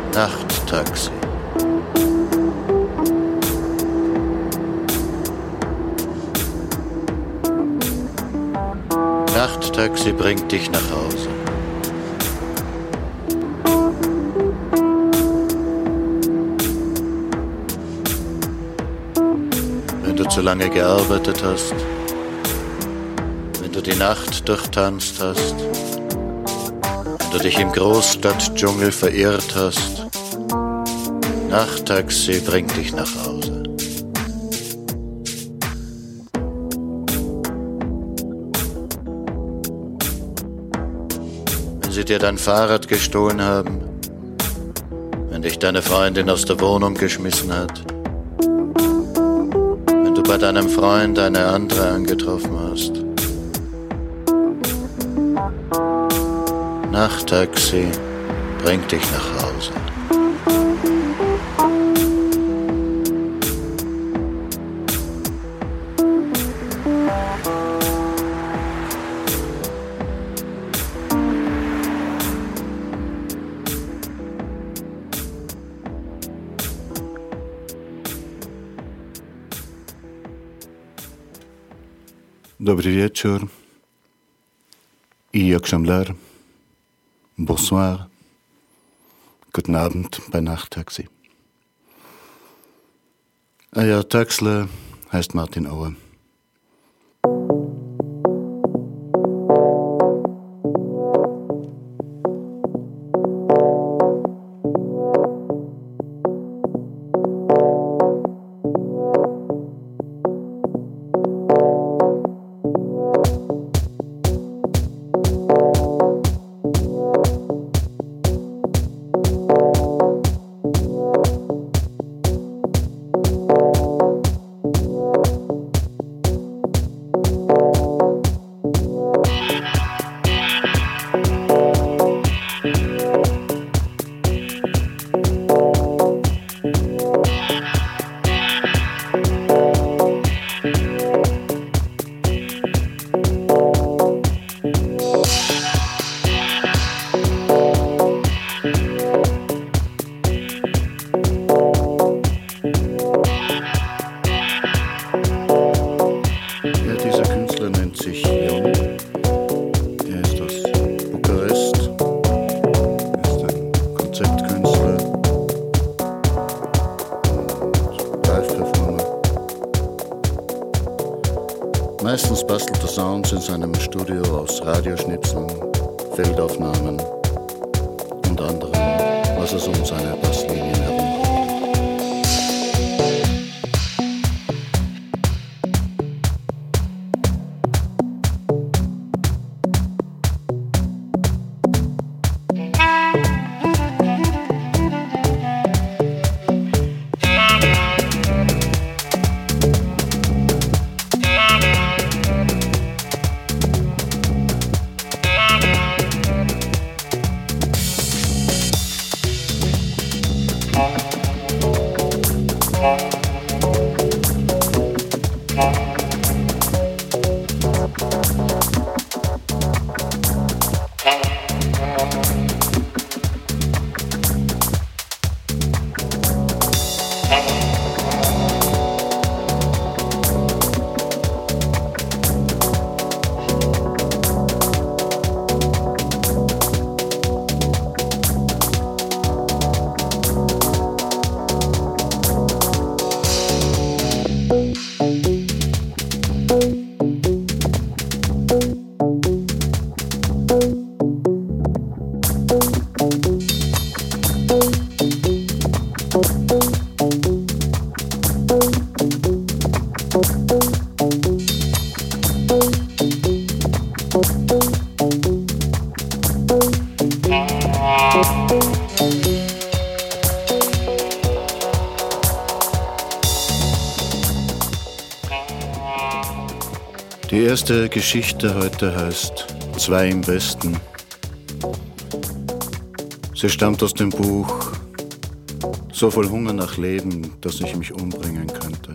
Nachttaxi. Nachttaxi bringt dich nach Hause. Wenn du zu lange gearbeitet hast, wenn du die Nacht durchtanzt hast, wenn du dich im Großstadtdschungel verirrt hast, Nachttaxi bringt dich nach Hause. Wenn sie dir dein Fahrrad gestohlen haben, wenn dich deine Freundin aus der Wohnung geschmissen hat, wenn du bei deinem Freund eine andere angetroffen hast, Nachttaxi bringt dich nach Hause. Dobrý večer, i akşamlar, bonsoir, guten Abend bei Nachttaxi. Ja, Taxler heißt Martin Auer. Meistens bastelt er Sounds in seinem Studio aus Radioschnipseln, Feldaufnahmen und anderem, was es um seine Basslinien herum hat. Die erste Geschichte heute heißt Zwei im Westen. Sie stammt aus dem Buch So voll Hunger nach Leben, dass ich mich umbringen könnte.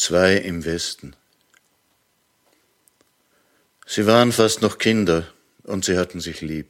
2 im Westen. Sie waren fast noch Kinder und sie hatten sich lieb.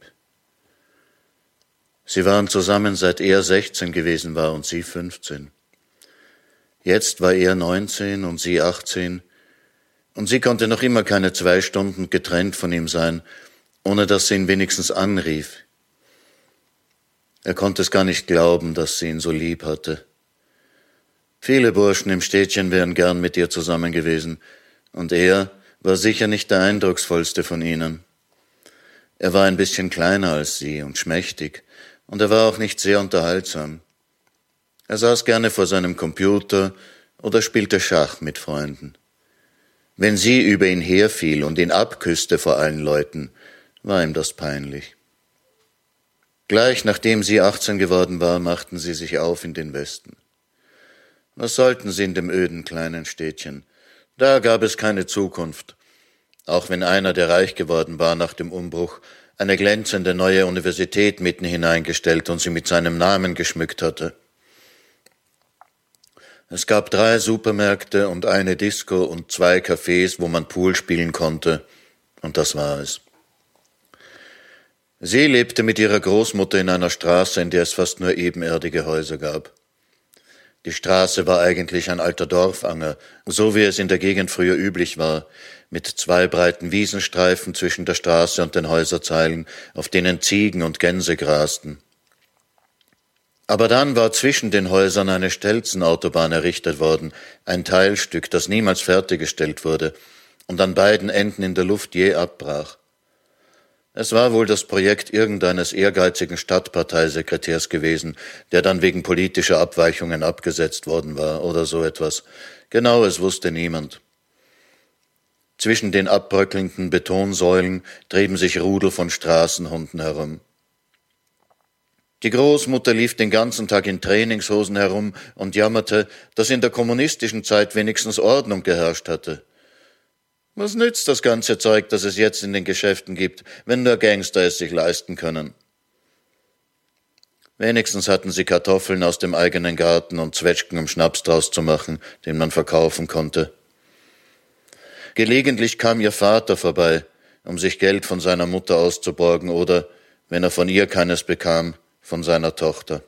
Sie waren zusammen, seit er 16 gewesen war und sie 15. Jetzt war er 19 und sie 18 und sie konnte noch immer keine 2 Stunden getrennt von ihm sein, ohne dass sie ihn wenigstens anrief. Er konnte es gar nicht glauben, dass sie ihn so lieb hatte. Viele Burschen im Städtchen wären gern mit ihr zusammen gewesen, und er war sicher nicht der eindrucksvollste von ihnen. Er war ein bisschen kleiner als sie und schmächtig, und er war auch nicht sehr unterhaltsam. Er saß gerne vor seinem Computer oder spielte Schach mit Freunden. Wenn sie über ihn herfiel und ihn abküsste vor allen Leuten, war ihm das peinlich. Gleich nachdem sie 18 geworden war, machten sie sich auf in den Westen. Was sollten sie in dem öden kleinen Städtchen? Da gab es keine Zukunft, auch wenn einer, der reich geworden war nach dem Umbruch, eine glänzende neue Universität mitten hineingestellt und sie mit seinem Namen geschmückt hatte. Es gab 3 Supermärkte und eine Disco und 2 Cafés, wo man Pool spielen konnte, und das war es. Sie lebte mit ihrer Großmutter in einer Straße, in der es fast nur ebenerdige Häuser gab. Die Straße war eigentlich ein alter Dorfanger, so wie es in der Gegend früher üblich war, mit 2 breiten Wiesenstreifen zwischen der Straße und den Häuserzeilen, auf denen Ziegen und Gänse grasten. Aber dann war zwischen den Häusern eine Stelzenautobahn errichtet worden, ein Teilstück, das niemals fertiggestellt wurde und an beiden Enden in der Luft je abbrach. Es war wohl das Projekt irgendeines ehrgeizigen Stadtparteisekretärs gewesen, der dann wegen politischer Abweichungen abgesetzt worden war oder so etwas. Genaues wusste niemand. Zwischen den abbröckelnden Betonsäulen trieben sich Rudel von Straßenhunden herum. Die Großmutter lief den ganzen Tag in Trainingshosen herum und jammerte, dass in der kommunistischen Zeit wenigstens Ordnung geherrscht hatte. Was nützt das ganze Zeug, das es jetzt in den Geschäften gibt, wenn nur Gangster es sich leisten können? Wenigstens hatten sie Kartoffeln aus dem eigenen Garten und Zwetschgen, um Schnaps draus zu machen, den man verkaufen konnte. Gelegentlich kam ihr Vater vorbei, um sich Geld von seiner Mutter auszuborgen oder, wenn er von ihr keines bekam, von seiner Tochter.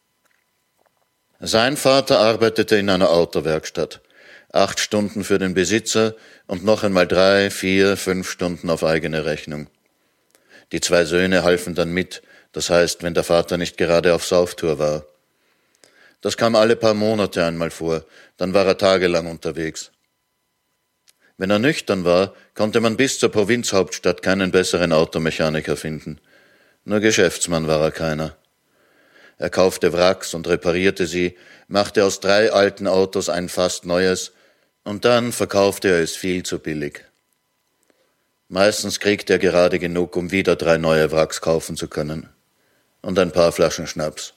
Sein Vater arbeitete in einer Autowerkstatt. 8 Stunden für den Besitzer und noch einmal 3, 4, 5 Stunden auf eigene Rechnung. Die 2 Söhne halfen dann mit, das heißt, wenn der Vater nicht gerade auf Sauftour war. Das kam alle paar Monate einmal vor, dann war er tagelang unterwegs. Wenn er nüchtern war, konnte man bis zur Provinzhauptstadt keinen besseren Automechaniker finden. Nur Geschäftsmann war er keiner. Er kaufte Wracks und reparierte sie, machte aus 3 alten Autos ein fast neues, und dann verkaufte er es viel zu billig. Meistens kriegte er gerade genug, um wieder 3 neue Wracks kaufen zu können. Und ein paar Flaschen Schnaps.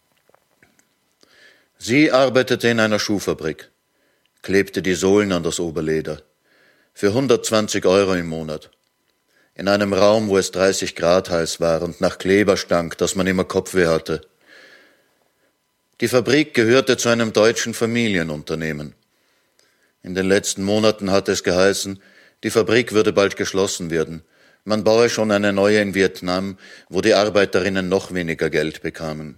Sie arbeitete in einer Schuhfabrik, klebte die Sohlen an das Oberleder. Für 120 € im Monat. In einem Raum, wo es 30 Grad heiß war und nach Kleber stank, dass man immer Kopfweh hatte. Die Fabrik gehörte zu einem deutschen Familienunternehmen. In den letzten Monaten hatte es geheißen, die Fabrik würde bald geschlossen werden. Man baue schon eine neue in Vietnam, wo die Arbeiterinnen noch weniger Geld bekamen.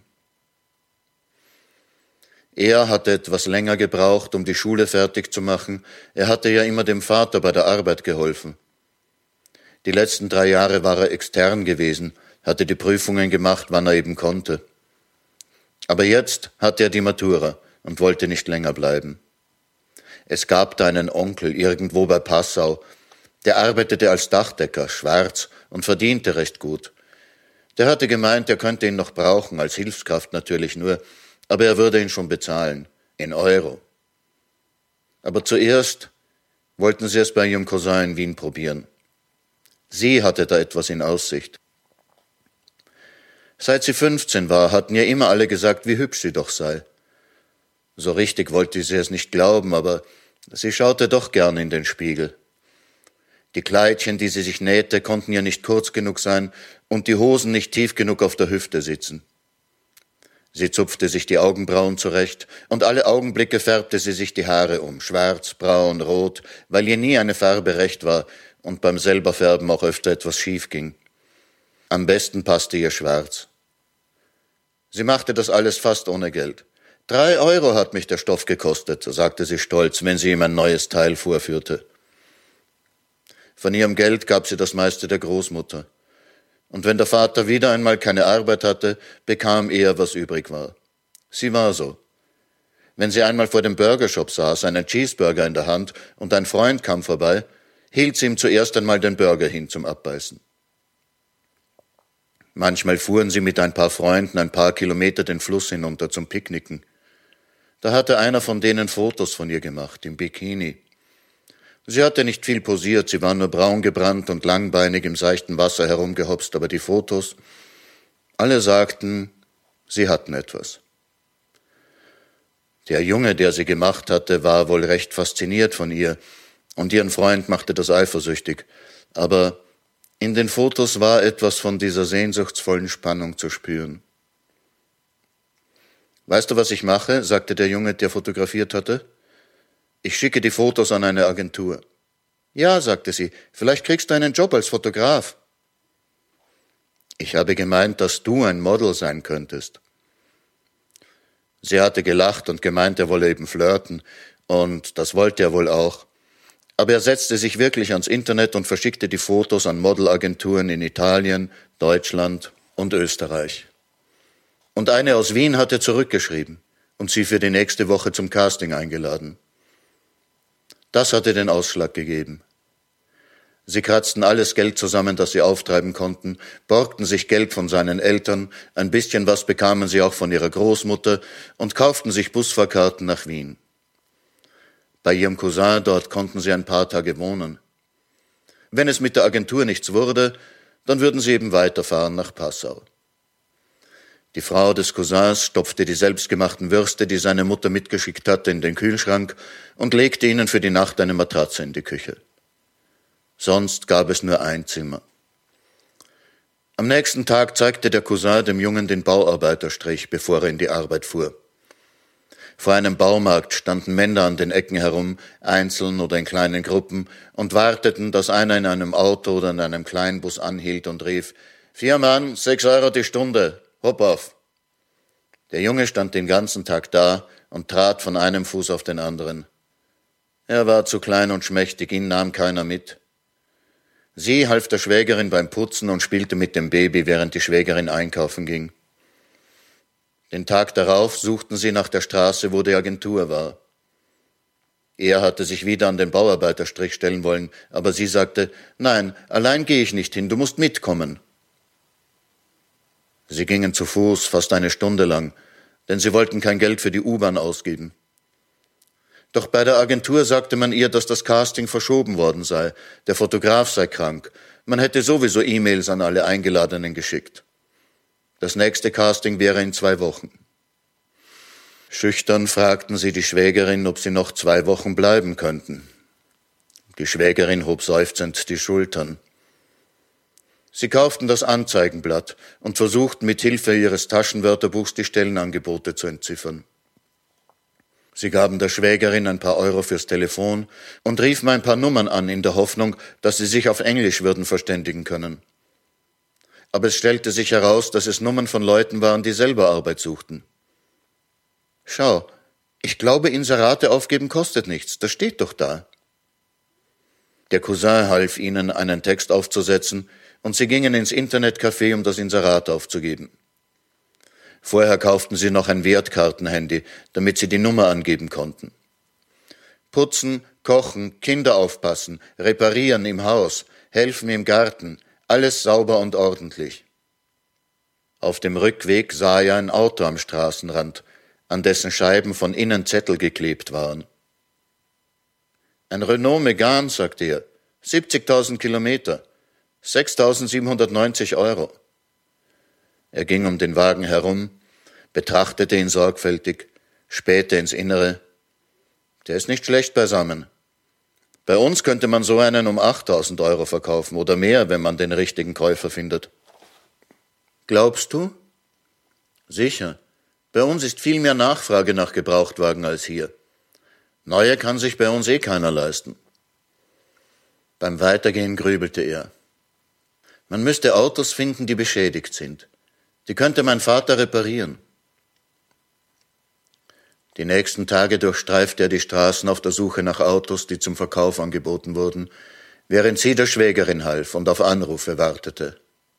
Er hatte etwas länger gebraucht, um die Schule fertig zu machen. Er hatte ja immer dem Vater bei der Arbeit geholfen. Die letzten 3 Jahre war er extern gewesen, hatte die Prüfungen gemacht, wann er eben konnte. Aber jetzt hatte er die Matura und wollte nicht länger bleiben. Es gab da einen Onkel irgendwo bei Passau, der arbeitete als Dachdecker, schwarz, und verdiente recht gut. Der hatte gemeint, er könnte ihn noch brauchen, als Hilfskraft natürlich nur, aber er würde ihn schon bezahlen, in Euro. Aber zuerst wollten sie es bei ihrem Cousin in Wien probieren. Sie hatte da etwas in Aussicht. Seit sie 15 war, hatten ihr immer alle gesagt, wie hübsch sie doch sei. So richtig wollte sie es nicht glauben, aber sie schaute doch gern in den Spiegel. Die Kleidchen, die sie sich nähte, konnten ihr nicht kurz genug sein und die Hosen nicht tief genug auf der Hüfte sitzen. Sie zupfte sich die Augenbrauen zurecht, und alle Augenblicke färbte sie sich die Haare um, schwarz, braun, rot, weil ihr nie eine Farbe recht war und beim selber Färben auch öfter etwas schief ging. Am besten passte ihr schwarz. Sie machte das alles fast ohne Geld. 3 Euro hat mich der Stoff gekostet, sagte sie stolz, wenn sie ihm ein neues Teil vorführte. Von ihrem Geld gab sie das meiste der Großmutter. Und wenn der Vater wieder einmal keine Arbeit hatte, bekam er, was übrig war. Sie war so. Wenn sie einmal vor dem Burgershop saß, einen Cheeseburger in der Hand, und ein Freund kam vorbei, hielt sie ihm zuerst einmal den Burger hin zum Abbeißen. Manchmal fuhren sie mit ein paar Freunden ein paar Kilometer den Fluss hinunter zum Picknicken. Da hatte einer von denen Fotos von ihr gemacht, im Bikini. Sie hatte nicht viel posiert, sie war nur braun gebrannt und langbeinig im seichten Wasser herumgehopst, aber die Fotos, alle sagten, sie hatten etwas. Der Junge, der sie gemacht hatte, war wohl recht fasziniert von ihr, und ihren Freund machte das eifersüchtig, aber in den Fotos war etwas von dieser sehnsuchtsvollen Spannung zu spüren. »Weißt du, was ich mache?« sagte der Junge, der fotografiert hatte. »Ich schicke die Fotos an eine Agentur.« »Ja«, sagte sie, »vielleicht kriegst du einen Job als Fotograf.« »Ich habe gemeint, dass du ein Model sein könntest.« Sie hatte gelacht und gemeint, er wolle eben flirten, und das wollte er wohl auch. Aber er setzte sich wirklich ans Internet und verschickte die Fotos an Modelagenturen in Italien, Deutschland und Österreich. Und eine aus Wien hatte zurückgeschrieben und sie für die nächste Woche zum Casting eingeladen. Das hatte den Ausschlag gegeben. Sie kratzten alles Geld zusammen, das sie auftreiben konnten, borgten sich Geld von seinen Eltern, ein bisschen was bekamen sie auch von ihrer Großmutter und kauften sich Busfahrkarten nach Wien. Bei ihrem Cousin dort konnten sie ein paar Tage wohnen. Wenn es mit der Agentur nichts wurde, dann würden sie eben weiterfahren nach Passau. Die Frau des Cousins stopfte die selbstgemachten Würste, die seine Mutter mitgeschickt hatte, in den Kühlschrank und legte ihnen für die Nacht eine Matratze in die Küche. Sonst gab es nur ein Zimmer. Am nächsten Tag zeigte der Cousin dem Jungen den Bauarbeiterstrich, bevor er in die Arbeit fuhr. Vor einem Baumarkt standen Männer an den Ecken herum, einzeln oder in kleinen Gruppen, und warteten, dass einer in einem Auto oder in einem Kleinbus anhielt und rief, 4 Mann, 6 Euro die Stunde, hopp auf. Der Junge stand den ganzen Tag da und trat von einem Fuß auf den anderen. Er war zu klein und schmächtig, ihn nahm keiner mit. Sie half der Schwägerin beim Putzen und spielte mit dem Baby, während die Schwägerin einkaufen ging. Den Tag darauf suchten sie nach der Straße, wo die Agentur war. Er hatte sich wieder an den Bauarbeiterstrich stellen wollen, aber sie sagte, nein, allein gehe ich nicht hin, du musst mitkommen. Sie gingen zu Fuß fast eine Stunde lang, denn sie wollten kein Geld für die U-Bahn ausgeben. Doch bei der Agentur sagte man ihr, dass das Casting verschoben worden sei, der Fotograf sei krank, man hätte sowieso E-Mails an alle Eingeladenen geschickt. Das nächste Casting wäre in 2 Wochen. Schüchtern fragten sie die Schwägerin, ob sie noch 2 Wochen bleiben könnten. Die Schwägerin hob seufzend die Schultern. Sie kauften das Anzeigenblatt und versuchten mit Hilfe ihres Taschenwörterbuchs die Stellenangebote zu entziffern. Sie gaben der Schwägerin ein paar Euro fürs Telefon und riefen ein paar Nummern an, in der Hoffnung, dass sie sich auf Englisch würden verständigen können. Aber es stellte sich heraus, dass es Nummern von Leuten waren, die selber Arbeit suchten. »Schau, ich glaube, Inserate aufgeben kostet nichts, das steht doch da.« Der Cousin half ihnen, einen Text aufzusetzen, und sie gingen ins Internetcafé, um das Inserat aufzugeben. Vorher kauften sie noch ein Wertkartenhandy, damit sie die Nummer angeben konnten. Putzen, kochen, Kinder aufpassen, reparieren im Haus, helfen im Garten, alles sauber und ordentlich. Auf dem Rückweg sah er ein Auto am Straßenrand, an dessen Scheiben von innen Zettel geklebt waren. »Ein Renault Megane«, sagte er, 70.000 Kilometer, 6.790 Euro. Er ging um den Wagen herum, betrachtete ihn sorgfältig, spähte ins Innere. Der ist nicht schlecht beisammen. Bei uns könnte man so einen um 8.000 Euro verkaufen oder mehr, wenn man den richtigen Käufer findet. Glaubst du? Sicher. Bei uns ist viel mehr Nachfrage nach Gebrauchtwagen als hier. Neue kann sich bei uns keiner leisten. Beim Weitergehen grübelte er. Man müsste Autos finden, die beschädigt sind. Die könnte mein Vater reparieren. Die nächsten Tage durchstreifte er die Straßen auf der Suche nach Autos, die zum Verkauf angeboten wurden, während sie der Schwägerin half und auf Anrufe wartete.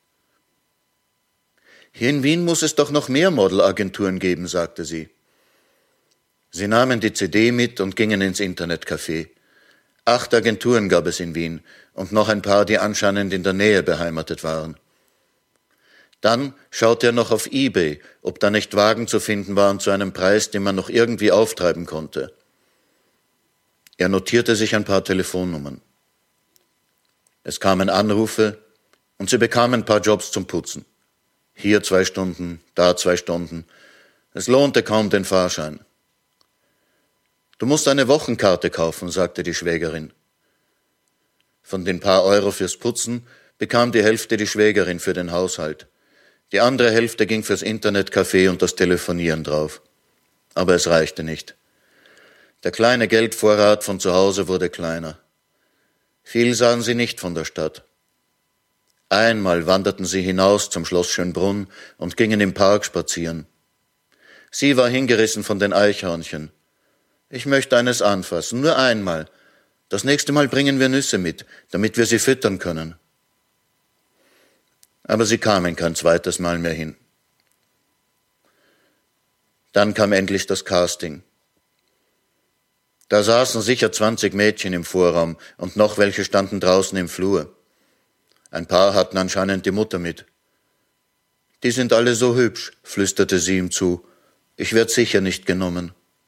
Hier in Wien muss es doch noch mehr Modelagenturen geben, sagte sie. Sie nahmen die CD mit und gingen ins Internetcafé. 8 Agenturen gab es in Wien und noch ein paar, die anscheinend in der Nähe beheimatet waren. Dann schaute er noch auf eBay, ob da nicht Wagen zu finden waren zu einem Preis, den man noch irgendwie auftreiben konnte. Er notierte sich ein paar Telefonnummern. Es kamen Anrufe und sie bekamen ein paar Jobs zum Putzen. Hier 2 Stunden, da 2 Stunden. Es lohnte kaum den Fahrschein. Du musst eine Wochenkarte kaufen, sagte die Schwägerin. Von den paar Euro fürs Putzen bekam die Hälfte die Schwägerin für den Haushalt. Die andere Hälfte ging fürs Internetcafé und das Telefonieren drauf. Aber es reichte nicht. Der kleine Geldvorrat von zu Hause wurde kleiner. Viel sahen sie nicht von der Stadt. Einmal wanderten sie hinaus zum Schloss Schönbrunn und gingen im Park spazieren. Sie war hingerissen von den Eichhörnchen. Ich möchte eines anfassen, nur einmal. Das nächste Mal bringen wir Nüsse mit, damit wir sie füttern können. Aber sie kamen kein zweites Mal mehr hin. Dann kam endlich das Casting. Da saßen sicher 20 Mädchen im Vorraum und noch welche standen draußen im Flur. Ein paar hatten anscheinend die Mutter mit. Die sind alle so hübsch, flüsterte sie ihm zu. Ich werd sicher nicht genommen.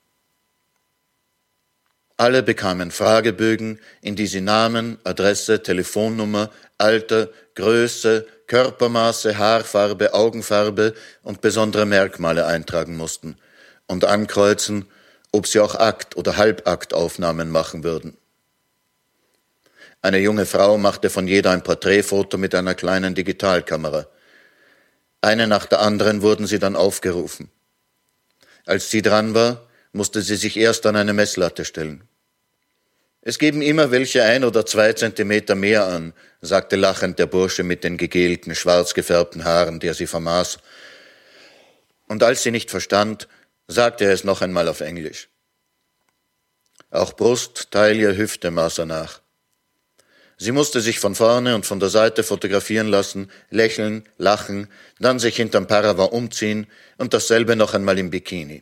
Alle bekamen Fragebögen, in die sie Namen, Adresse, Telefonnummer, Alter, Größe, Körpermaße, Haarfarbe, Augenfarbe und besondere Merkmale eintragen mussten und ankreuzen, ob sie auch Akt- oder Halbaktaufnahmen machen würden. Eine junge Frau machte von jeder ein Porträtfoto mit einer kleinen Digitalkamera. Eine nach der anderen wurden sie dann aufgerufen. Als sie dran war, musste sie sich erst an eine Messlatte stellen. Es geben immer welche 1 oder 2 Zentimeter mehr an, sagte lachend der Bursche mit den gegelten, schwarz gefärbten Haaren, der sie vermaß. Und als sie nicht verstand, sagte er es noch einmal auf Englisch. Auch Brust, Taille, Hüfte maß er nach. Sie musste sich von vorne und von der Seite fotografieren lassen, lächeln, lachen, dann sich hinterm Paravan umziehen und dasselbe noch einmal im Bikini.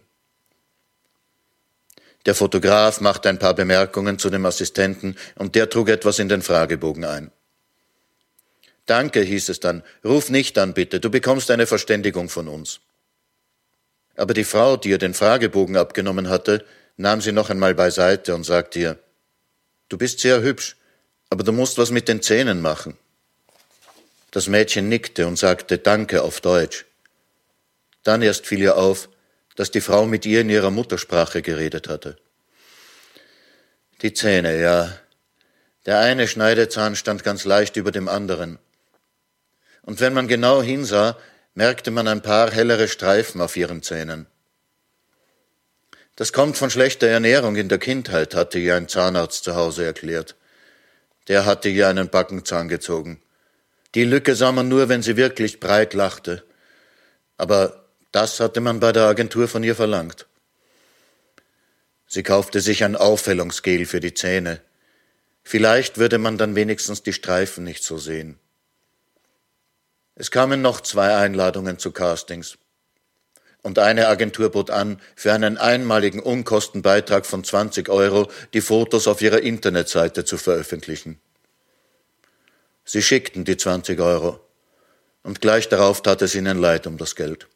Der Fotograf machte ein paar Bemerkungen zu dem Assistenten und der trug etwas in den Fragebogen ein. Danke, hieß es dann, ruf nicht an bitte, du bekommst eine Verständigung von uns. Aber die Frau, die ihr den Fragebogen abgenommen hatte, nahm sie noch einmal beiseite und sagte ihr, du bist sehr hübsch, aber du musst was mit den Zähnen machen. Das Mädchen nickte und sagte Danke auf Deutsch. Dann erst fiel ihr auf, dass die Frau mit ihr in ihrer Muttersprache geredet hatte. Die Zähne, ja. Der eine Schneidezahn stand ganz leicht über dem anderen. Und wenn man genau hinsah, merkte man ein paar hellere Streifen auf ihren Zähnen. Das kommt von schlechter Ernährung in der Kindheit, hatte ihr ein Zahnarzt zu Hause erklärt. Der hatte ihr einen Backenzahn gezogen. Die Lücke sah man nur, wenn sie wirklich breit lachte. Aber das hatte man bei der Agentur von ihr verlangt. Sie kaufte sich ein Aufhellungsgel für die Zähne. Vielleicht würde man dann wenigstens die Streifen nicht so sehen. Es kamen noch 2 Einladungen zu Castings. Und eine Agentur bot an, für einen einmaligen Unkostenbeitrag von 20 € die Fotos auf ihrer Internetseite zu veröffentlichen. Sie schickten die 20 € und gleich darauf tat es ihnen leid um das Geld.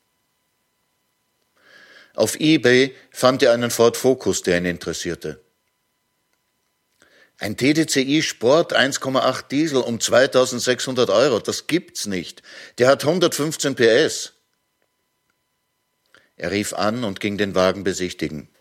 Auf eBay fand er einen Ford Focus, der ihn interessierte. Ein TDCi Sport 1,8 Diesel um 2.600 €, das gibt's nicht. Der hat 115 PS. Er rief an und ging den Wagen besichtigen.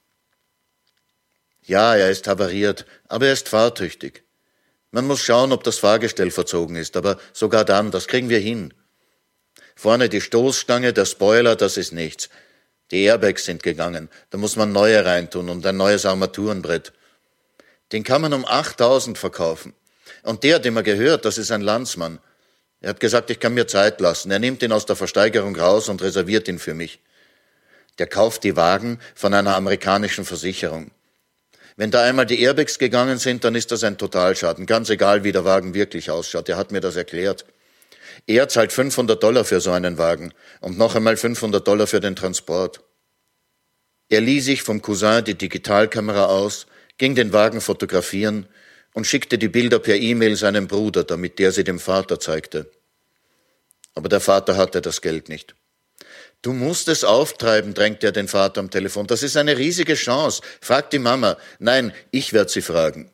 Ja, er ist havariert, aber er ist fahrtüchtig. Man muss schauen, ob das Fahrgestell verzogen ist, aber sogar dann, das kriegen wir hin. Vorne die Stoßstange, der Spoiler, das ist nichts. Die Airbags sind gegangen, da muss man neue reintun und ein neues Armaturenbrett. Den kann man um 8.000 verkaufen. Und der, dem er gehört, das ist ein Landsmann. Er hat gesagt, ich kann mir Zeit lassen. Er nimmt ihn aus der Versteigerung raus und reserviert ihn für mich. Der kauft die Wagen von einer amerikanischen Versicherung. Wenn da einmal die Airbags gegangen sind, dann ist das ein Totalschaden. Ganz egal, wie der Wagen wirklich ausschaut. Er hat mir das erklärt. Er zahlt $500 für so einen Wagen und noch einmal $500 für den Transport. Er lieh sich vom Cousin die Digitalkamera aus, ging den Wagen fotografieren und schickte die Bilder per E-Mail seinem Bruder, damit der sie dem Vater zeigte. Aber der Vater hatte das Geld nicht. Du musst es auftreiben, drängte er den Vater am Telefon. Das ist eine riesige Chance. Frag die Mama. Nein, ich werde sie fragen.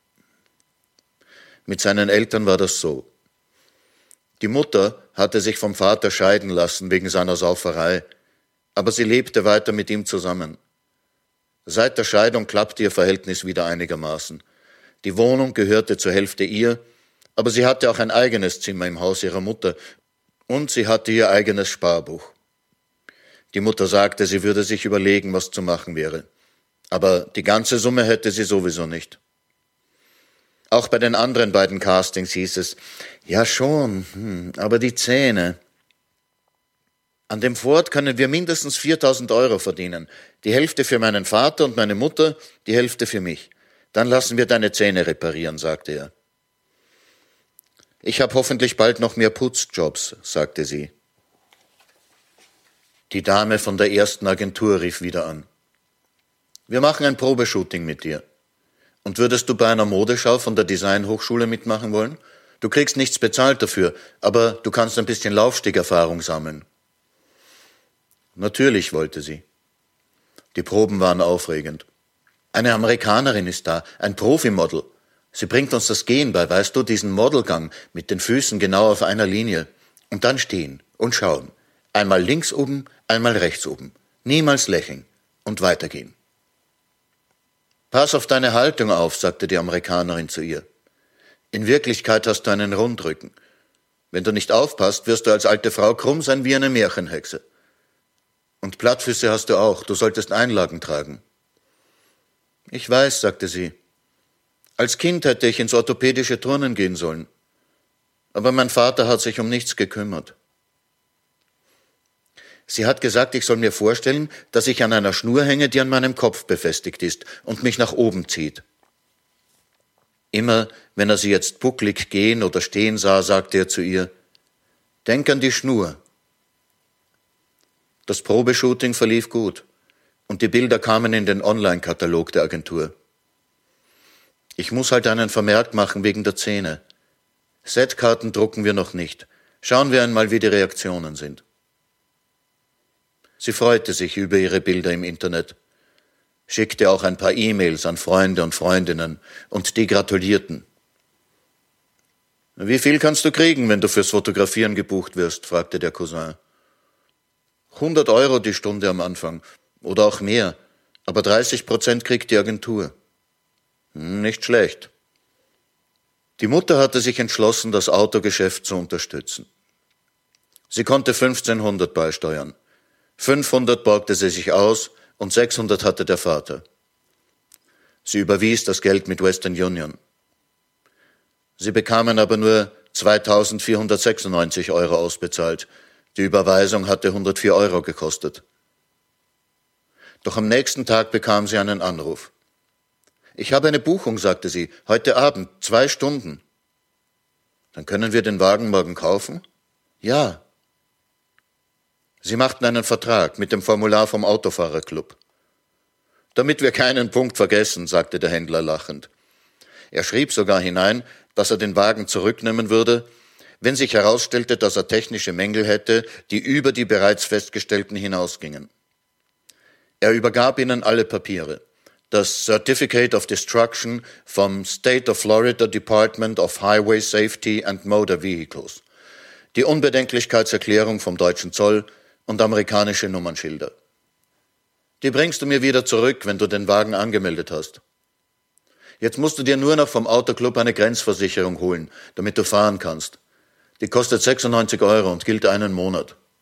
Mit seinen Eltern war das so. Die Mutter hatte sich vom Vater scheiden lassen wegen seiner Sauferei, aber sie lebte weiter mit ihm zusammen. Seit der Scheidung klappte ihr Verhältnis wieder einigermaßen. Die Wohnung gehörte zur Hälfte ihr, aber sie hatte auch ein eigenes Zimmer im Haus ihrer Mutter und sie hatte ihr eigenes Sparbuch. Die Mutter sagte, sie würde sich überlegen, was zu machen wäre. Aber die ganze Summe hätte sie sowieso nicht. Auch bei den anderen beiden Castings hieß es, ja schon, aber die Zähne. An dem Ford können wir mindestens 4.000 € verdienen. Die Hälfte für meinen Vater und meine Mutter, die Hälfte für mich. Dann lassen wir deine Zähne reparieren, sagte er. Ich habe hoffentlich bald noch mehr Putzjobs, sagte sie. Die Dame von der ersten Agentur rief wieder an. Wir machen ein Probeshooting mit dir. Und würdest du bei einer Modeschau von der Designhochschule mitmachen wollen? Du kriegst nichts bezahlt dafür, aber du kannst ein bisschen Laufstegerfahrung sammeln. Natürlich wollte sie. Die Proben waren aufregend. Eine Amerikanerin ist da, ein Profimodel. Sie bringt uns das Gehen bei, weißt du, diesen Modelgang mit den Füßen genau auf einer Linie. Und dann stehen und schauen. Einmal links oben, einmal rechts oben. Niemals lächeln und weitergehen. Pass auf deine Haltung auf, sagte die Amerikanerin zu ihr. In Wirklichkeit hast du einen Rundrücken. Wenn du nicht aufpasst, wirst du als alte Frau krumm sein wie eine Märchenhexe. Und Plattfüße hast du auch, du solltest Einlagen tragen. Ich weiß, sagte sie. Als Kind hätte ich ins orthopädische Turnen gehen sollen. Aber mein Vater hat sich um nichts gekümmert. Sie hat gesagt, ich soll mir vorstellen, dass ich an einer Schnur hänge, die an meinem Kopf befestigt ist und mich nach oben zieht. Immer, wenn er sie jetzt bucklig gehen oder stehen sah, sagte er zu ihr, denk an die Schnur. Das Probeshooting verlief gut und die Bilder kamen in den Online-Katalog der Agentur. Ich muss halt einen Vermerk machen wegen der Zähne. Setkarten drucken wir noch nicht. Schauen wir einmal, wie die Reaktionen sind. Sie freute sich über ihre Bilder im Internet, schickte auch ein paar E-Mails an Freunde und Freundinnen und die gratulierten. Wie viel kannst du kriegen, wenn du fürs Fotografieren gebucht wirst, fragte der Cousin. 100 € die Stunde am Anfang oder auch mehr, aber 30% kriegt die Agentur. Nicht schlecht. Die Mutter hatte sich entschlossen, das Autogeschäft zu unterstützen. Sie konnte 1.500 beisteuern. 500 borgte sie sich aus und 600 hatte der Vater. Sie überwies das Geld mit Western Union. Sie bekamen aber nur 2.496 € ausbezahlt. Die Überweisung hatte 104 € gekostet. Doch am nächsten Tag bekam sie einen Anruf. Ich habe eine Buchung, sagte sie, heute Abend, 2 Stunden. Dann können wir den Wagen morgen kaufen? Ja. Sie machten einen Vertrag mit dem Formular vom Autofahrerclub. Damit wir keinen Punkt vergessen, sagte der Händler lachend. Er schrieb sogar hinein, dass er den Wagen zurücknehmen würde, wenn sich herausstellte, dass er technische Mängel hätte, die über die bereits festgestellten hinausgingen. Er übergab ihnen alle Papiere. Das Certificate of Destruction vom State of Florida Department of Highway Safety and Motor Vehicles, die Unbedenklichkeitserklärung vom deutschen Zoll und amerikanische Nummernschilder. Die bringst du mir wieder zurück, wenn du den Wagen angemeldet hast. Jetzt musst du dir nur noch vom Autoclub eine Grenzversicherung holen, damit du fahren kannst. Die kostet 96 € und gilt einen Monat.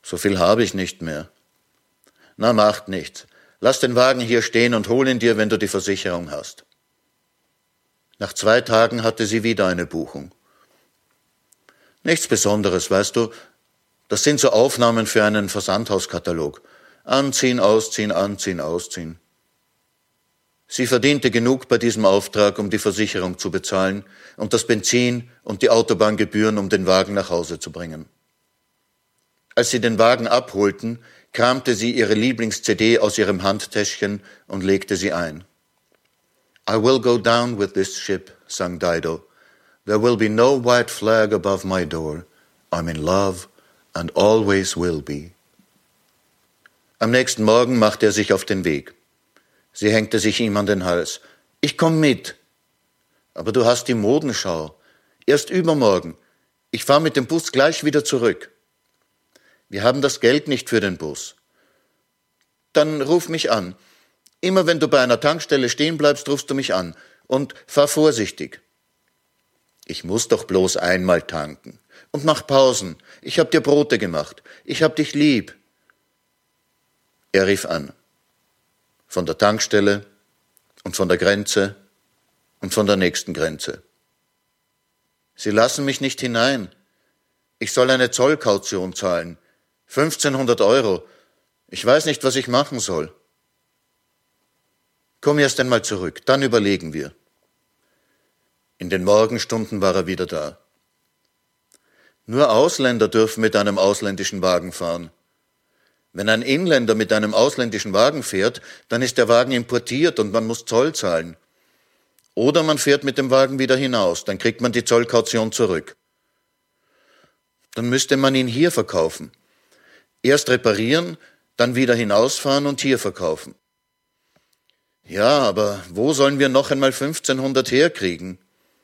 So viel habe ich nicht mehr. Na, macht nichts. Lass den Wagen hier stehen und hol ihn dir, wenn du die Versicherung hast. Nach 2 Tagen hatte sie wieder eine Buchung. Nichts Besonderes, weißt du, das sind so Aufnahmen für einen Versandhauskatalog. Anziehen, ausziehen, anziehen, ausziehen. Sie verdiente genug bei diesem Auftrag, um die Versicherung zu bezahlen und das Benzin und die Autobahngebühren, um den Wagen nach Hause zu bringen. Als sie den Wagen abholten, kramte sie ihre Lieblings-CD aus ihrem Handtäschchen und legte sie ein. I will go down with this ship, sang Dido. There will be no white flag above my door. I'm in love and always will be. Am nächsten Morgen machte er sich auf den Weg. Sie hängte sich ihm an den Hals. Ich komm mit. Aber du hast die Modenschau. Erst übermorgen. Ich fahre mit dem Bus gleich wieder zurück. Wir haben das Geld nicht für den Bus. Dann ruf mich an. Immer wenn du bei einer Tankstelle stehen bleibst, rufst du mich an. Und fahr vorsichtig. Ich muss doch bloß einmal tanken. Und mach Pausen. Ich hab dir Brote gemacht. Ich hab dich lieb. Er rief an. Von der Tankstelle und von der Grenze und von der nächsten Grenze. Sie lassen mich nicht hinein. Ich soll eine Zollkaution zahlen. 1500 €. Ich weiß nicht, was ich machen soll. Komm erst einmal zurück, dann überlegen wir. In den Morgenstunden war er wieder da. Nur Ausländer dürfen mit einem ausländischen Wagen fahren. Wenn ein Inländer mit einem ausländischen Wagen fährt, dann ist der Wagen importiert und man muss Zoll zahlen. Oder man fährt mit dem Wagen wieder hinaus, dann kriegt man die Zollkaution zurück. Dann müsste man ihn hier verkaufen. Erst reparieren, dann wieder hinausfahren und hier verkaufen. Ja, aber wo sollen wir noch einmal 1500 herkriegen?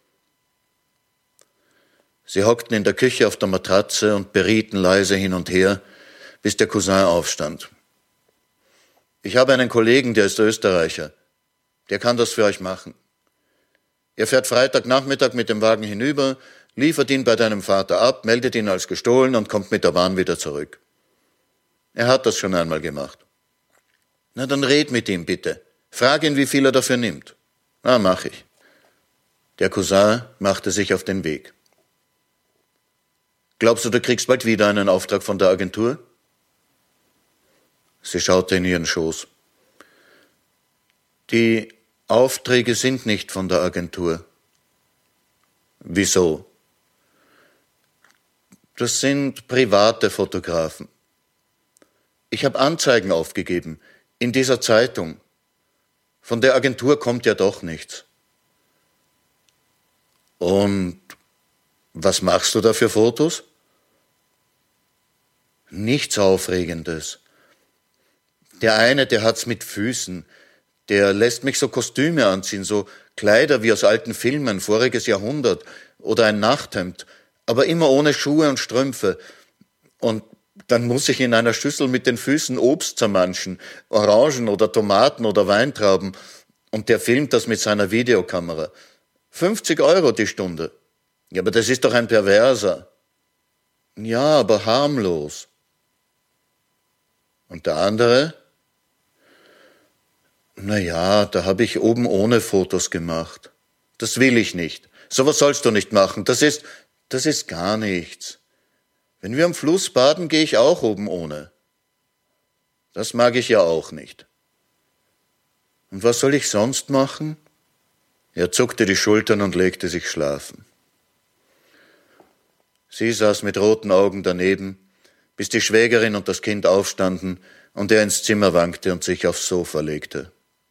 Sie hockten in der Küche auf der Matratze und berieten leise hin und her, bis der Cousin aufstand. Ich habe einen Kollegen, der ist Österreicher. Der kann das für euch machen. Er fährt Freitagnachmittag mit dem Wagen hinüber, liefert ihn bei deinem Vater ab, meldet ihn als gestohlen und kommt mit der Bahn wieder zurück. Er hat das schon einmal gemacht. Na, dann red mit ihm bitte. Frag ihn, wie viel er dafür nimmt. Na, mach ich. Der Cousin machte sich auf den Weg. Glaubst du kriegst bald wieder einen Auftrag von der Agentur? Sie schaute in ihren Schoß. Die Aufträge sind nicht von der Agentur. Wieso? Das sind private Fotografen. Ich habe Anzeigen aufgegeben in dieser Zeitung. Von der Agentur kommt ja doch nichts. Und was machst du da für Fotos? Nichts Aufregendes. Der eine, der hat's mit Füßen. Der lässt mich so Kostüme anziehen, so Kleider wie aus alten Filmen, voriges Jahrhundert oder ein Nachthemd, aber immer ohne Schuhe und Strümpfe. Und dann muss ich in einer Schüssel mit den Füßen Obst zermanschen, Orangen oder Tomaten oder Weintrauben. Und der filmt das mit seiner Videokamera. 50 € die Stunde. Ja, aber das ist doch ein Perverser. Ja, aber harmlos. Und der andere? Na ja, da habe ich oben ohne Fotos gemacht. Das will ich nicht. Sowas sollst du nicht machen. Das ist gar nichts. Wenn wir am Fluss baden, gehe ich auch oben ohne. Das mag ich ja auch nicht. Und was soll ich sonst machen? Er zuckte die Schultern und legte sich schlafen. Sie saß mit roten Augen daneben, bis die Schwägerin und das Kind aufstanden und er ins Zimmer wankte und sich aufs Sofa legte.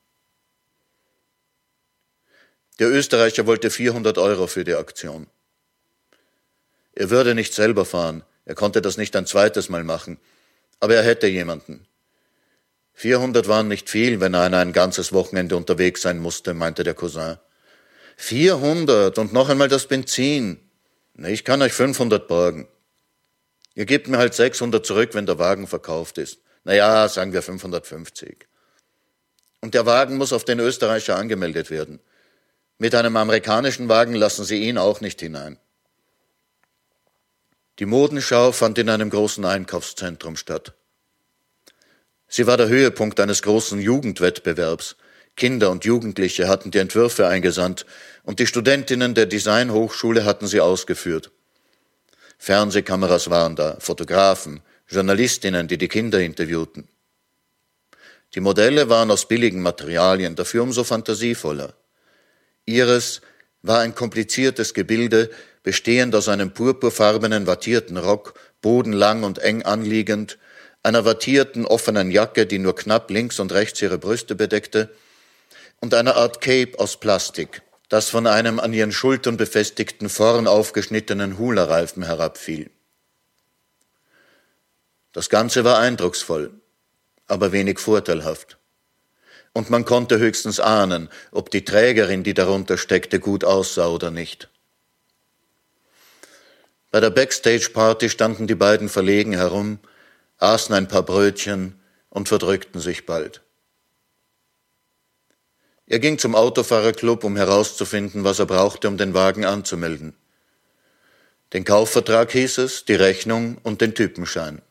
Der Österreicher wollte 400 € für die Aktion. Er würde nicht selber fahren, er konnte das nicht ein zweites Mal machen, aber er hätte jemanden. 400 waren nicht viel, wenn er ein ganzes Wochenende unterwegs sein musste, meinte der Cousin. 400 und noch einmal das Benzin. Na, ich kann euch 500 borgen. Ihr gebt mir halt 600 zurück, wenn der Wagen verkauft ist. Naja, sagen wir 550. Und der Wagen muss auf den Österreicher angemeldet werden. Mit einem amerikanischen Wagen lassen sie ihn auch nicht hinein. Die Modenschau fand in einem großen Einkaufszentrum statt. Sie war der Höhepunkt eines großen Jugendwettbewerbs. Kinder und Jugendliche hatten die Entwürfe eingesandt und die Studentinnen der Designhochschule hatten sie ausgeführt. Fernsehkameras waren da, Fotografen, Journalistinnen, die die Kinder interviewten. Die Modelle waren aus billigen Materialien, dafür umso fantasievoller. Ihres war ein kompliziertes Gebilde, bestehend aus einem purpurfarbenen wattierten Rock, bodenlang und eng anliegend, einer wattierten offenen Jacke, die nur knapp links und rechts ihre Brüste bedeckte, und einer Art Cape aus Plastik, das von einem an ihren Schultern befestigten, vorn aufgeschnittenen Hula-Reifen herabfiel. Das Ganze war eindrucksvoll, aber wenig vorteilhaft. Und man konnte höchstens ahnen, ob die Trägerin, die darunter steckte, gut aussah oder nicht. Bei der Backstage-Party standen die beiden verlegen herum, aßen ein paar Brötchen und verdrückten sich bald. Er ging zum Autofahrerclub, um herauszufinden, was er brauchte, um den Wagen anzumelden. Den Kaufvertrag hieß es, die Rechnung und den Typenschein.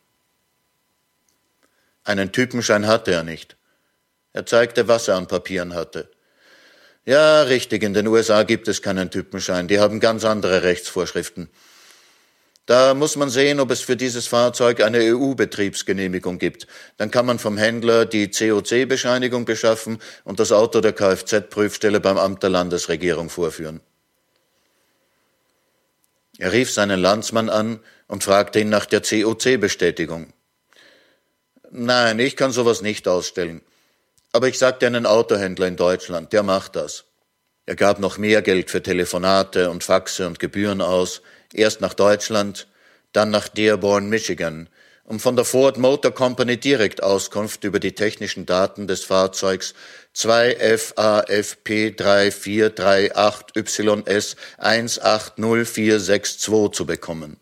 Einen Typenschein hatte er nicht. Er zeigte, was er an Papieren hatte. Ja, richtig, in den USA gibt es keinen Typenschein, die haben ganz andere Rechtsvorschriften. Da muss man sehen, ob es für dieses Fahrzeug eine EU-Betriebsgenehmigung gibt. Dann kann man vom Händler die COC-Bescheinigung beschaffen und das Auto der Kfz-Prüfstelle beim Amt der Landesregierung vorführen. Er rief seinen Landsmann an und fragte ihn nach der COC-Bestätigung. Nein, ich kann sowas nicht ausstellen. Aber ich sagte einen Autohändler in Deutschland, der macht das. Er gab noch mehr Geld für Telefonate und Faxe und Gebühren aus, erst nach Deutschland, dann nach Dearborn, Michigan, um von der Ford Motor Company direkt Auskunft über die technischen Daten des Fahrzeugs 2FAFP3438YS 180462 zu bekommen.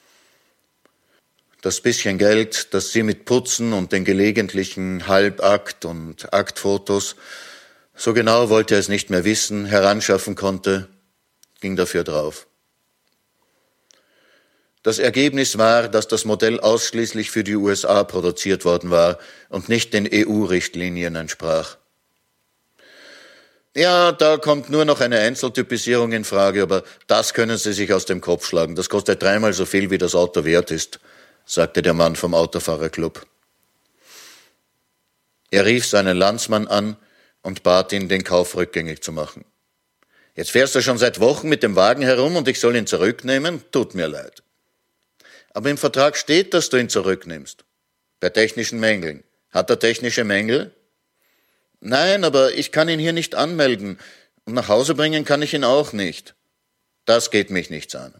Das bisschen Geld, das sie mit Putzen und den gelegentlichen Halbakt- und Aktfotos, so genau wollte er es nicht mehr wissen, heranschaffen konnte, ging dafür drauf. Das Ergebnis war, dass das Modell ausschließlich für die USA produziert worden war und nicht den EU-Richtlinien entsprach. Ja, da kommt nur noch eine Einzeltypisierung in Frage, aber das können Sie sich aus dem Kopf schlagen. Das kostet 3-mal so viel, wie das Auto wert ist, sagte der Mann vom Autofahrerclub. Er rief seinen Landsmann an und bat ihn, den Kauf rückgängig zu machen. Jetzt fährst du schon seit Wochen mit dem Wagen herum und ich soll ihn zurücknehmen? Tut mir leid. Aber im Vertrag steht, dass du ihn zurücknimmst. Bei technischen Mängeln. Hat er technische Mängel? Nein, aber ich kann ihn hier nicht anmelden. Und nach Hause bringen kann ich ihn auch nicht. Das geht mich nichts an.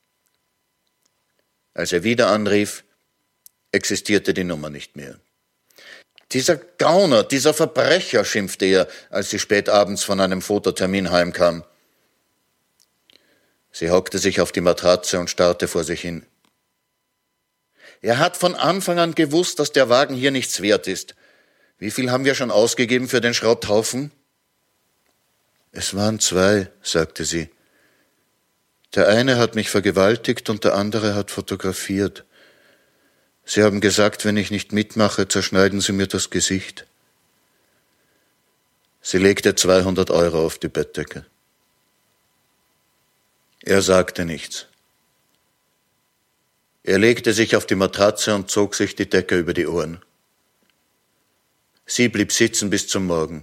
Als er wieder anrief, existierte die Nummer nicht mehr. Dieser Gauner, dieser Verbrecher, schimpfte er, als sie spät abends von einem Fototermin heimkam. Sie hockte sich auf die Matratze und starrte vor sich hin. Er hat von Anfang an gewusst, dass der Wagen hier nichts wert ist. Wie viel haben wir schon ausgegeben für den Schrotthaufen? Es waren 2, sagte sie. Der eine hat mich vergewaltigt und der andere hat fotografiert. Sie haben gesagt, wenn ich nicht mitmache, zerschneiden Sie mir das Gesicht. Sie legte 200 € auf die Bettdecke. Er sagte nichts. Er legte sich auf die Matratze und zog sich die Decke über die Ohren. Sie blieb sitzen bis zum Morgen.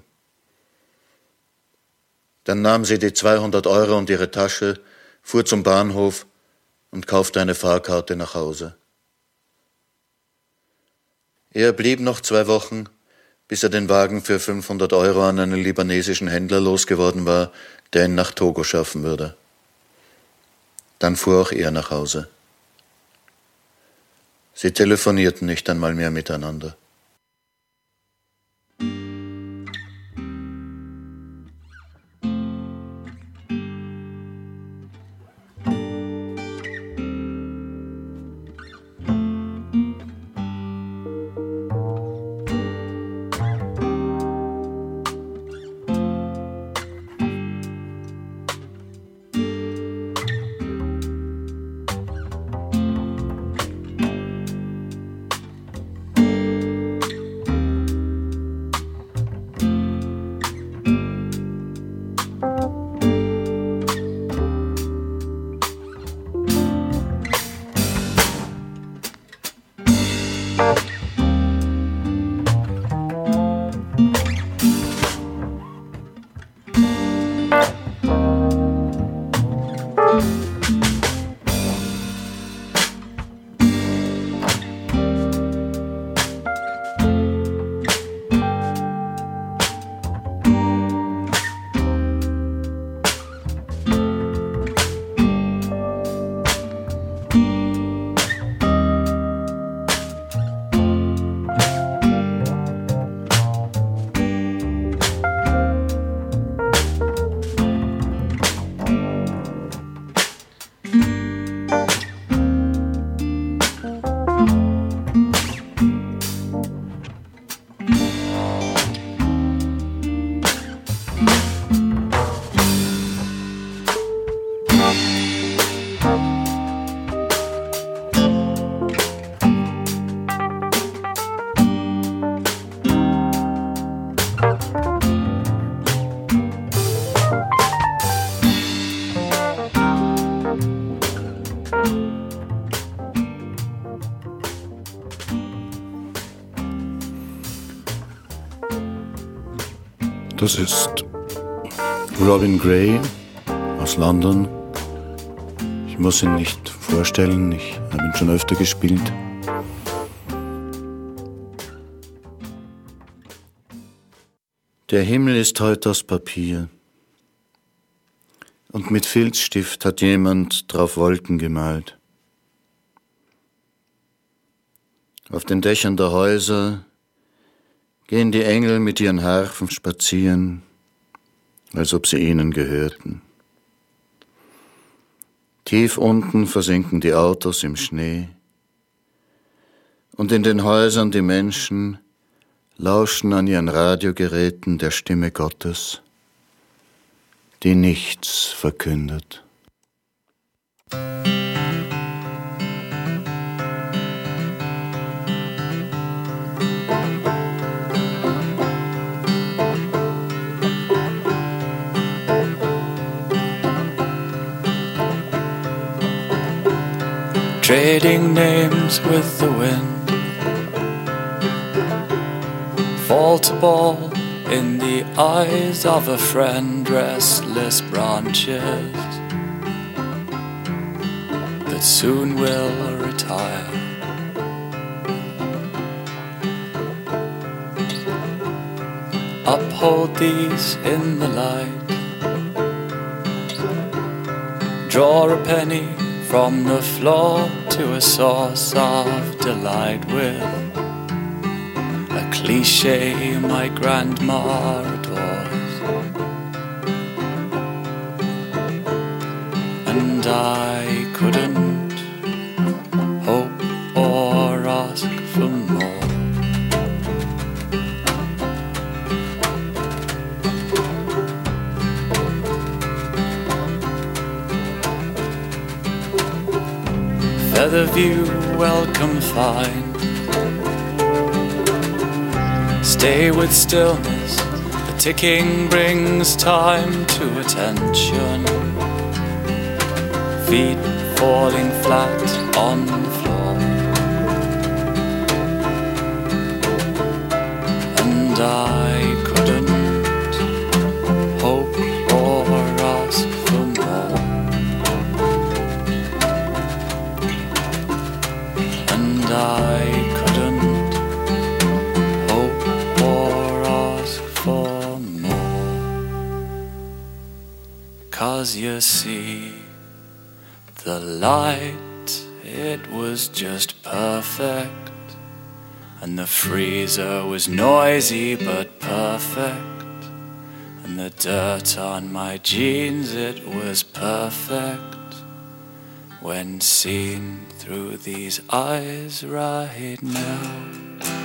Dann nahm sie die 200 € und ihre Tasche, fuhr zum Bahnhof und kaufte eine Fahrkarte nach Hause. Er blieb noch 2 Wochen, bis er den Wagen für 500 € an einen libanesischen Händler losgeworden war, der ihn nach Togo schaffen würde. Dann fuhr auch er nach Hause. Sie telefonierten nicht einmal mehr miteinander. Das ist Robin Gray aus London. Ich muss ihn nicht vorstellen, ich habe ihn schon öfter gespielt. Der Himmel ist heute aus Papier und mit Filzstift hat jemand drauf Wolken gemalt. Auf den Dächern der Häuser gehen die Engel mit ihren Harfen spazieren, als ob sie ihnen gehörten. Tief unten versinken die Autos im Schnee und in den Häusern die Menschen lauschen an ihren Radiogeräten der Stimme Gottes, die nichts verkündet. Trading names with the wind, fall to ball in the eyes of a friend, restless branches that soon will retire. Uphold these in the light, draw a penny from the floor to a source of delight with a cliché my grandma adores. And I couldn't hope or ask for more. Featherview, welcome find. Stay with stillness, the ticking brings time to attention. Feet falling flat on the floor. And I couldn't hope or ask for more. And I couldn't hope or ask for more. 'Cause you see, the light, it was just perfect. And the freezer was noisy but perfect. And the dirt on my jeans, it was perfect. When seen through these eyes right now.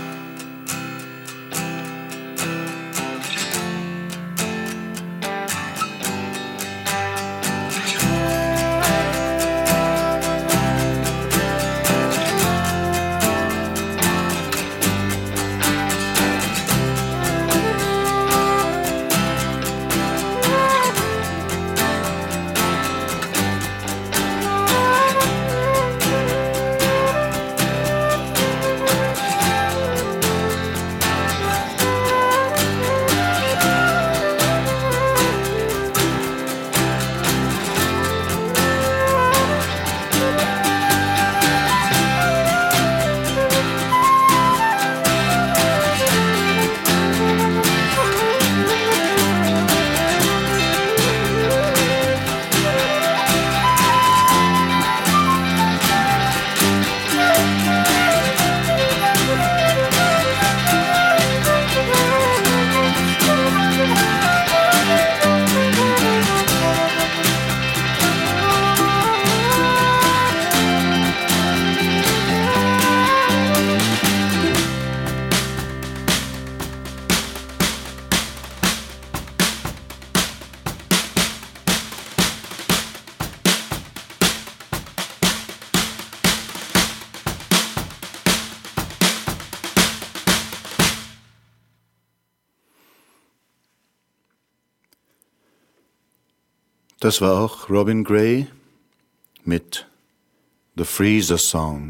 Das war auch Robin Gray mit The Freezer Song.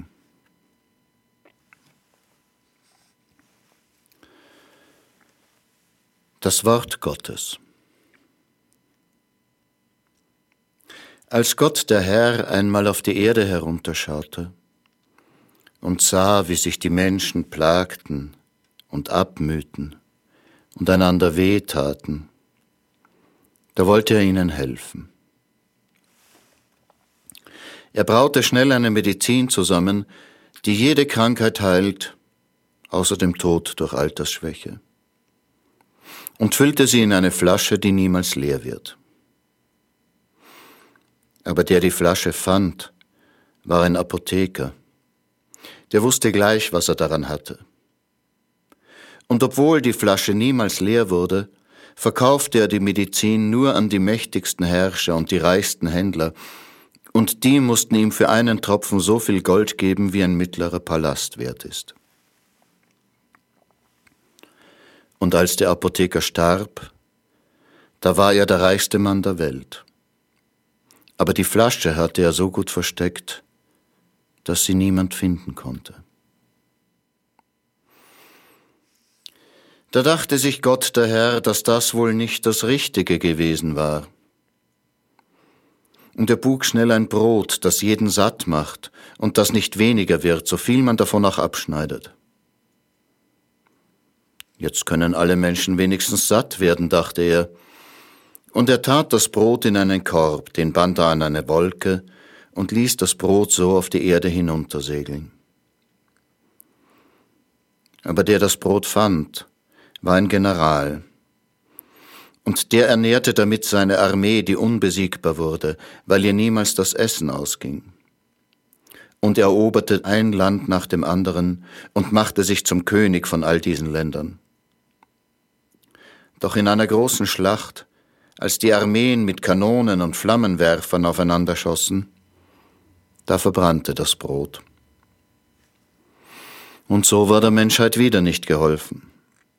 Das Wort Gottes. Als Gott der Herr einmal auf die Erde herunterschaute und sah, wie sich die Menschen plagten und abmühten und einander wehtaten, da wollte er ihnen helfen. Er braute schnell eine Medizin zusammen, die jede Krankheit heilt, außer dem Tod durch Altersschwäche, und füllte sie in eine Flasche, die niemals leer wird. Aber der die Flasche fand, war ein Apotheker. Der wusste gleich, was er daran hatte. Und obwohl die Flasche niemals leer wurde, verkaufte er die Medizin nur an die mächtigsten Herrscher und die reichsten Händler, und die mussten ihm für einen Tropfen so viel Gold geben, wie ein mittlerer Palast wert ist. Und als der Apotheker starb, da war er der reichste Mann der Welt. Aber die Flasche hatte er so gut versteckt, dass sie niemand finden konnte. Da dachte sich Gott der Herr, dass das wohl nicht das Richtige gewesen war. Und er buk schnell ein Brot, das jeden satt macht und das nicht weniger wird, so viel man davon auch abschneidet. Jetzt können alle Menschen wenigstens satt werden, dachte er. Und er tat das Brot in einen Korb, den band er an eine Wolke und ließ das Brot so auf die Erde hinuntersegeln. Aber der das Brot fand, war ein General. Und der ernährte damit seine Armee, die unbesiegbar wurde, weil ihr niemals das Essen ausging. Und eroberte ein Land nach dem anderen und machte sich zum König von all diesen Ländern. Doch in einer großen Schlacht, als die Armeen mit Kanonen und Flammenwerfern aufeinander schossen, da verbrannte das Brot. Und so war der Menschheit wieder nicht geholfen.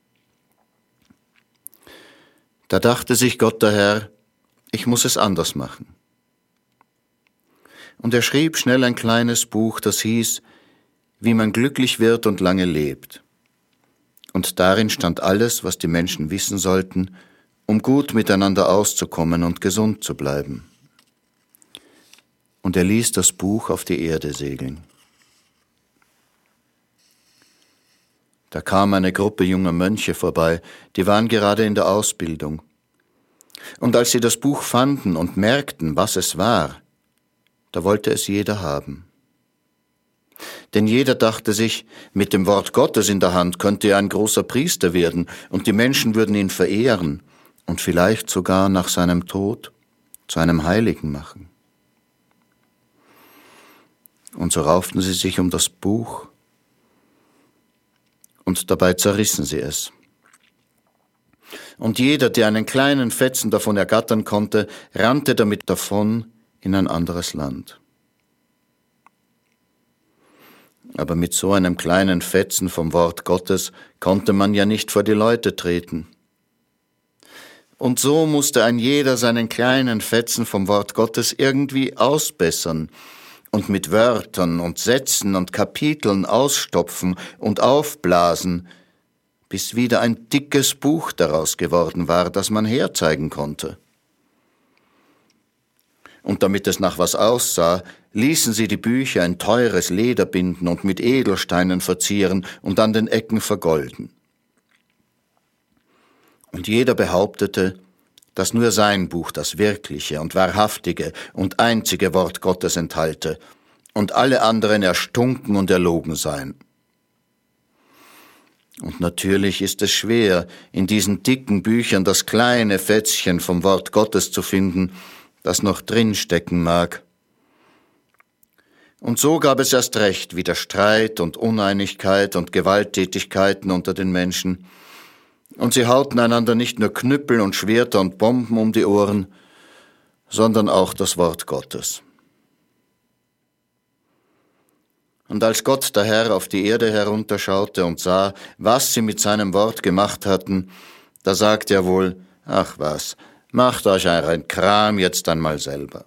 Da dachte sich Gott der Herr, ich muss es anders machen. Und er schrieb schnell ein kleines Buch, das hieß, wie man glücklich wird und lange lebt. Und darin stand alles, was die Menschen wissen sollten, um gut miteinander auszukommen und gesund zu bleiben. Und er ließ das Buch auf die Erde segeln. Da kam eine Gruppe junger Mönche vorbei, die waren gerade in der Ausbildung. Und als sie das Buch fanden und merkten, was es war, da wollte es jeder haben. Denn jeder dachte sich, mit dem Wort Gottes in der Hand könnte er ein großer Priester werden und die Menschen würden ihn verehren und vielleicht sogar nach seinem Tod zu einem Heiligen machen. Und so rauften sie sich um das Buch und dabei zerrissen sie es. Und jeder, der einen kleinen Fetzen davon ergattern konnte, rannte damit davon in ein anderes Land. Aber mit so einem kleinen Fetzen vom Wort Gottes konnte man ja nicht vor die Leute treten. Und so musste ein jeder seinen kleinen Fetzen vom Wort Gottes irgendwie ausbessern und mit Wörtern und Sätzen und Kapiteln ausstopfen und aufblasen, bis wieder ein dickes Buch daraus geworden war, das man herzeigen konnte. Und damit es nach was aussah, ließen sie die Bücher in teures Leder binden und mit Edelsteinen verzieren und an den Ecken vergolden. Und jeder behauptete, dass nur sein Buch das wirkliche und wahrhaftige und einzige Wort Gottes enthalte und alle anderen erstunken und erlogen seien. Und natürlich ist es schwer, in diesen dicken Büchern das kleine Fätzchen vom Wort Gottes zu finden, das noch drinstecken mag. Und so gab es erst recht wieder Streit und Uneinigkeit und Gewalttätigkeiten unter den Menschen, und sie hauten einander nicht nur Knüppel und Schwerter und Bomben um die Ohren, sondern auch das Wort Gottes. Und als Gott der Herr auf die Erde herunterschaute und sah, was sie mit seinem Wort gemacht hatten, da sagte er wohl, ach was, macht euch euren Kram jetzt einmal selber.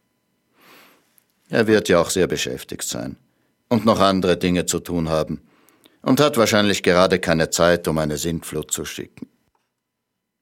Er wird ja auch sehr beschäftigt sein und noch andere Dinge zu tun haben und hat wahrscheinlich gerade keine Zeit, um eine Sintflut zu schicken.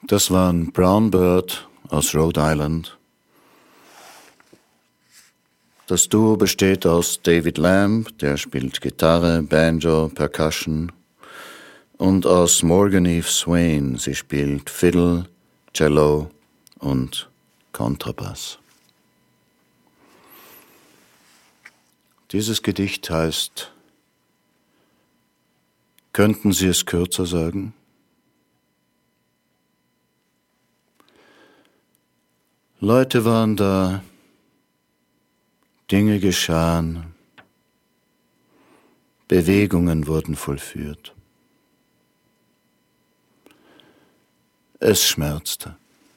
Das waren Brown Bird aus Rhode Island. Das Duo besteht aus David Lamb, der spielt Gitarre, Banjo, Percussion, und aus Morgan Eve Swain, sie spielt Fiddle, Cello und Kontrabass. Dieses Gedicht heißt Könnten Sie es kürzer sagen? Leute waren da, Dinge geschahen, Bewegungen wurden vollführt. Es schmerzte.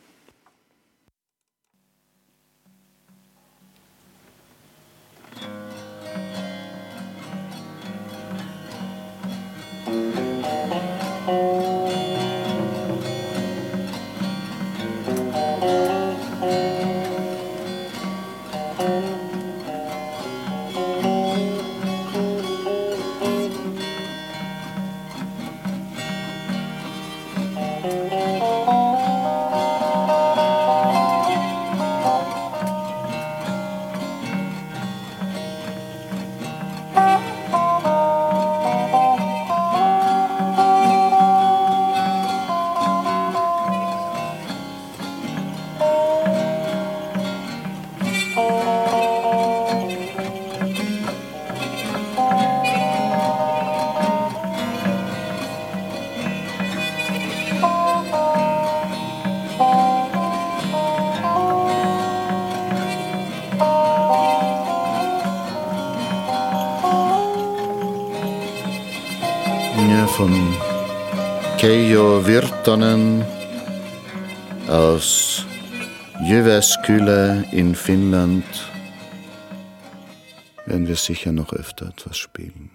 Von Keijo Virtanen aus Jyväskylä in Finnland werden wir sicher noch öfter etwas spielen.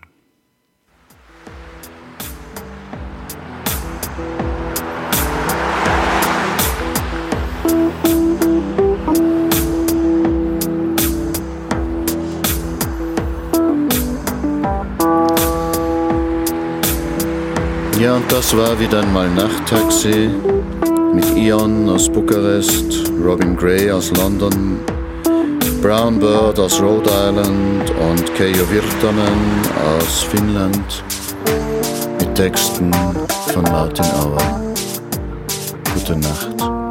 Ja, und das war wieder einmal Nachttaxi mit Ion aus Bukarest, Robin Gray aus London, Brown Bird aus Rhode Island und Keijo Virtanen aus Finnland mit Texten von Martin Auer. Gute Nacht.